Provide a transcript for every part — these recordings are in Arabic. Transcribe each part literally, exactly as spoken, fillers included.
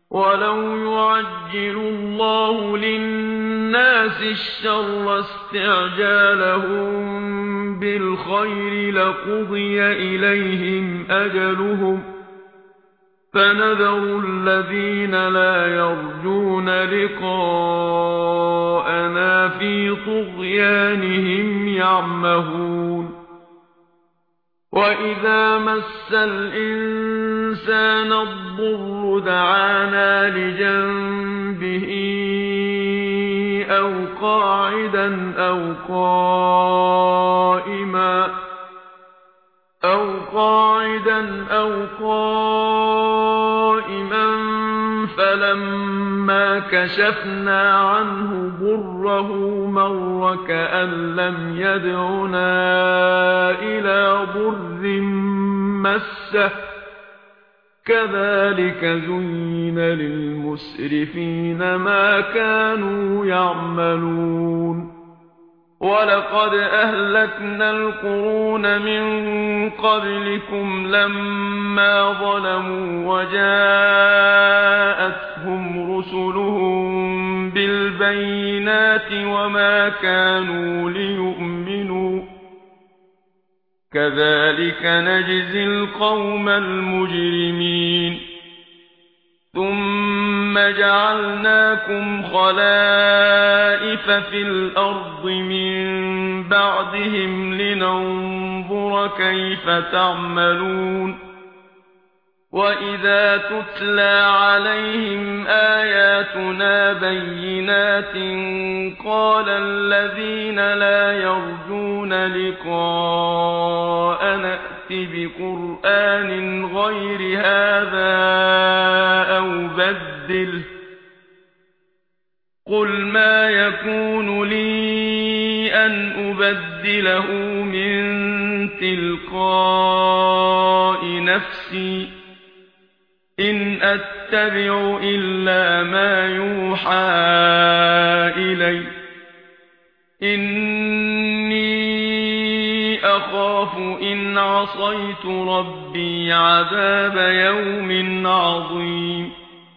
وَلَوْ يُعَجِّلُ اللَّهُ لِلنَّاسِ الشَّرَّ اسْتِعْجَالَهُم بِالْخَيْرِ لَقُضِيَ إِلَيْهِمْ أَجَلُهُمْ ۖ فَنَذَرُ الَّذِينَ لَا يَرْجُونَ لِقَاءَنَا فِي طُغْيَانِهِمْ يَعْمَهُونَ وَإِذَا مَسَّ الْإِنسَانَ الضُّرُّ دَعَانَا لِجَنبِهِ أَوْ قَاعِدًا أَوْ قَائِمًا أَوْ قَاعِدًا أَوْ قَائِمًا فَلَمَّا كَشَفْنَا عَنْهُ ضُرَّهُ مَرَّ كَأَن لَّمْ يَدْعُنَا إِلَى ضُرٍّ مَّسَّهُ كَذَلِكَ زُيِّنَ لِلْمُسْرِفِينَ مَا كَانُوا يَعْمَلُونَ وَلَقَدْ أَهْلَكْنَا الْقُرُونَ مِن قَبْلِكُمْ لَمَّا ظَلَمُوا وَجَاءَتْهُمْ رُسُلُهُم بِالْبَيِّنَاتِ وَمَا كَانُوا لِيُؤْمِنُوا كَذَلِكَ نَجْزِي الْقَوْمَ الْمُجْرِمِينَ ثُمَّ جَعَلْنَاكُمْ خَلَائِفَ فِي الْأَرْضِ مِن بَعْدِهِمْ لِنَنظُرَ كَيْفَ تَعْمَلُونَ وَإِذَا تُتْلَى عَلَيْهِمْ آيَاتُنَا بَيِّنَاتٍ قَالَ الَّذِينَ لَا يَرْجُونَ لِقَاءَنَا ائْتِ بِقُرْآنٍ غَيْرِ هَذَا أَوْ بَدِّلْهُ قُلْ مَا يَكُونُ لِي أَنْ أُبَدِّلَهُ مِنْ تِلْقَاءِ نَفْسِي إِنْ أَتَّبِعُ إِلَّا مَا يُوحَى إِلَيَّ إِنِّي أَخَافُ إِنْ عَصَيْتُ رَبِّي عَذَابَ يَوْمٍ عَظِيمٍ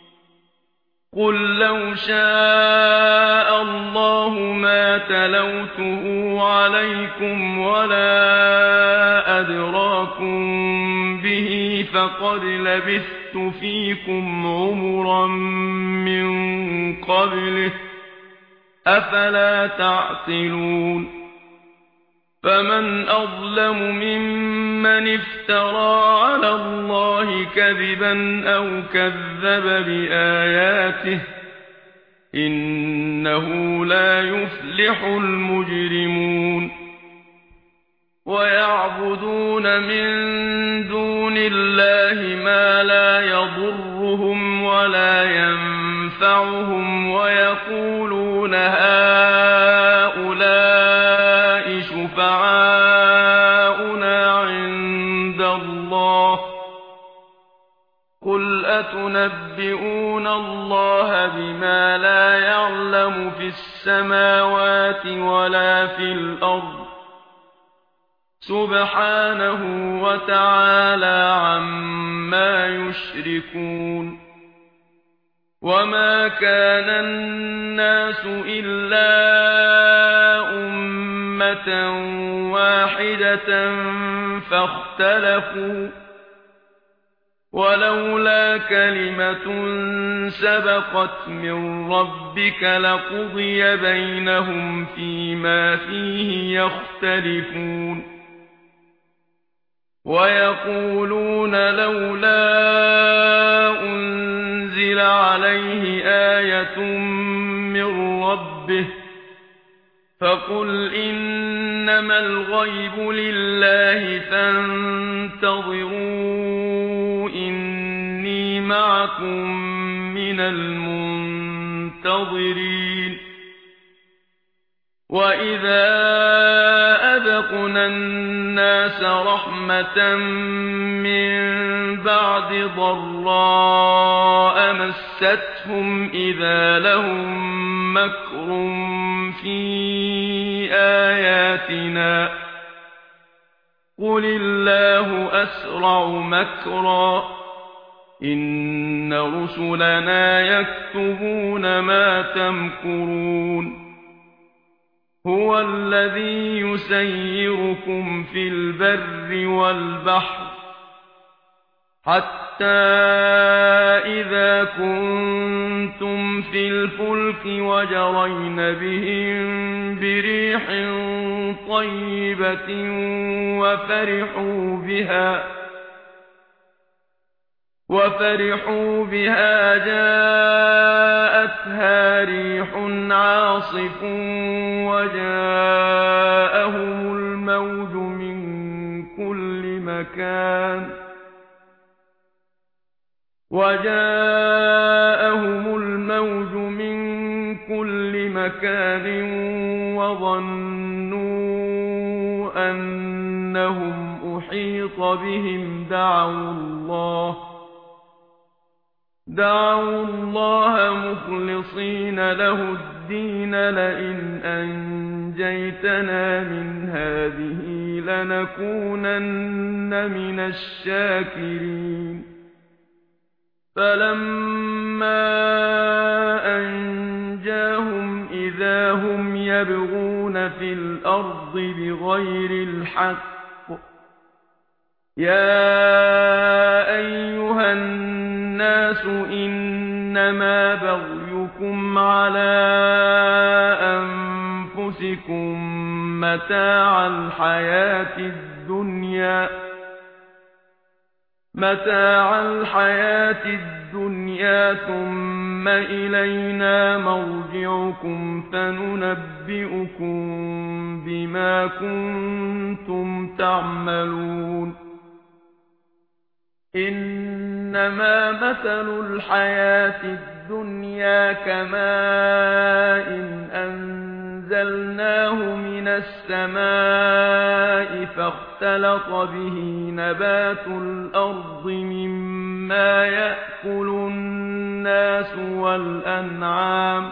قُل لَّوْ شَاءَ اللَّهُ مَا تَلَوْتُهُ عَلَيْكُمْ وَلَا أَدْرَاكُم بِهِ فَقَدْ لَبِثْتُ فِيكُمْ عُمُرًا مِّن قَبْلِهِ أَفَلَا تَعْقِلُونَ فَمَنْ أَظْلَمُ مِمَّنِ افْتَرَىٰ عَلَى اللَّهِ كَذِبًا أَوْ كَذَّبَ بِآيَاتِهِ إِنَّهُ لَا يُفْلِحُ الْمُجْرِمُونَ وَيَعْبُدُونَ مِن دُونِ اللَّهِ مَا لَا يَضُرُّهُمْ وَلَا يَنفَعُهُمْ وَيَقُولُونَ هَٰؤُلَاءِ شُفَعَاؤُنَا عِندَ اللَّهِ قُلْ أَتُنَبِّئُونَ اللَّهَ بِمَا لَا يَعْلَمُ فِي السَّمَاوَاتِ وَلَا فِي الْأَرْضِ سُبْحَانَهُ وَتَعَالَى عَمَّا يُشْرِكُونَ وَمَا كَانَ النَّاسُ إِلَّا أُمَّةً وَاحِدَةً فَاخْتَلَفُوا وَلَوْلَا كَلِمَةٌ سَبَقَتْ مِن رَّبِّكَ لَقُضِيَ بَيْنَهُمْ فِيمَا فِيهِ يَخْتَلِفُونَ وَيَقُولُونَ لَوْلَا أُنزِلَ عَلَيْهِ آيَةٌ مِّن رَّبِّهِ فَقُلْ إِنَّمَا الْغَيْبُ لِلَّهِ فَانتَظِرُوا إِنِّي مَعَكُم مِّنَ الْمُنتَظِرِينَ وَإِذَا أَذَقْنَا النَّاسَ رَحْمَةً مِّن بَعْدِ ضَرَّاءَ مَسَّتْهُمْ إِذَا لَهُم مَّكْرٌ فِي آيَاتِنَا قُلِ اللَّهُ أَسْرَعُ مَكْرًا إن رسلنا يكتبون ما تمكرون هو الذي يسيركم في البر والبحر حتى إذا كنتم في الفلك وجرين بهم بريح طيبة وفرحوا بها وفرحوا بها جاءتها ريح عاصف وجاءهم الموج من كل مكان وجاءهم الموج من كل مكان وظنوا أنهم أحيط بهم دعوا الله دعوا الله مخلصين له الدين لئن أنجيتنا من هذه لنكونن من الشاكرين فلما أنجاهم إذا هم يبغون في الأرض بغير الحق يا أيها الناس إنما بغيكم على أنفسكم متاع الحياة الدنيا متاع الحياة الدنيا ثم إلينا مرجعكم فننبئكم بما كنتم تعملون إنما مثل الحياة الدنيا كماء أنزلناه من السماء فاختلط به نبات الأرض مما يأكل الناس والأنعام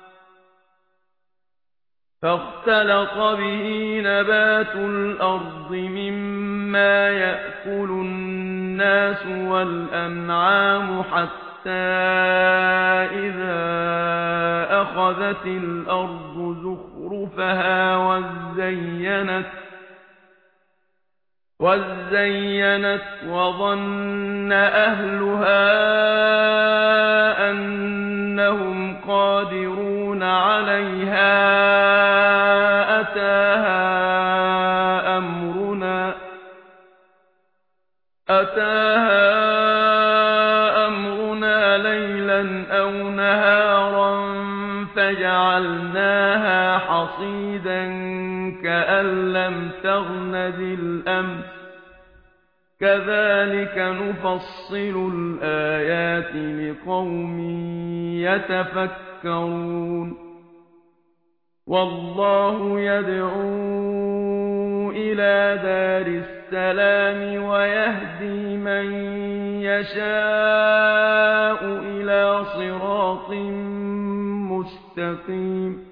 فاختلط به نبات الأرض مما يأكل الناس والأنعام حتى إذا أخذت الأرض زخرفها وزينت وزينت وظن أهلها أنهم قادرون عليها أتاها أمرنا أتاها أمرنا ليلا أو نهارا فجعلناها حصيدا كأن لم تغن بالأمس كذلك نفصل الآيات لقوم يتفكرون والله يدعو إلى دار السلام ويهدي من يشاء إلى صراط مستقيم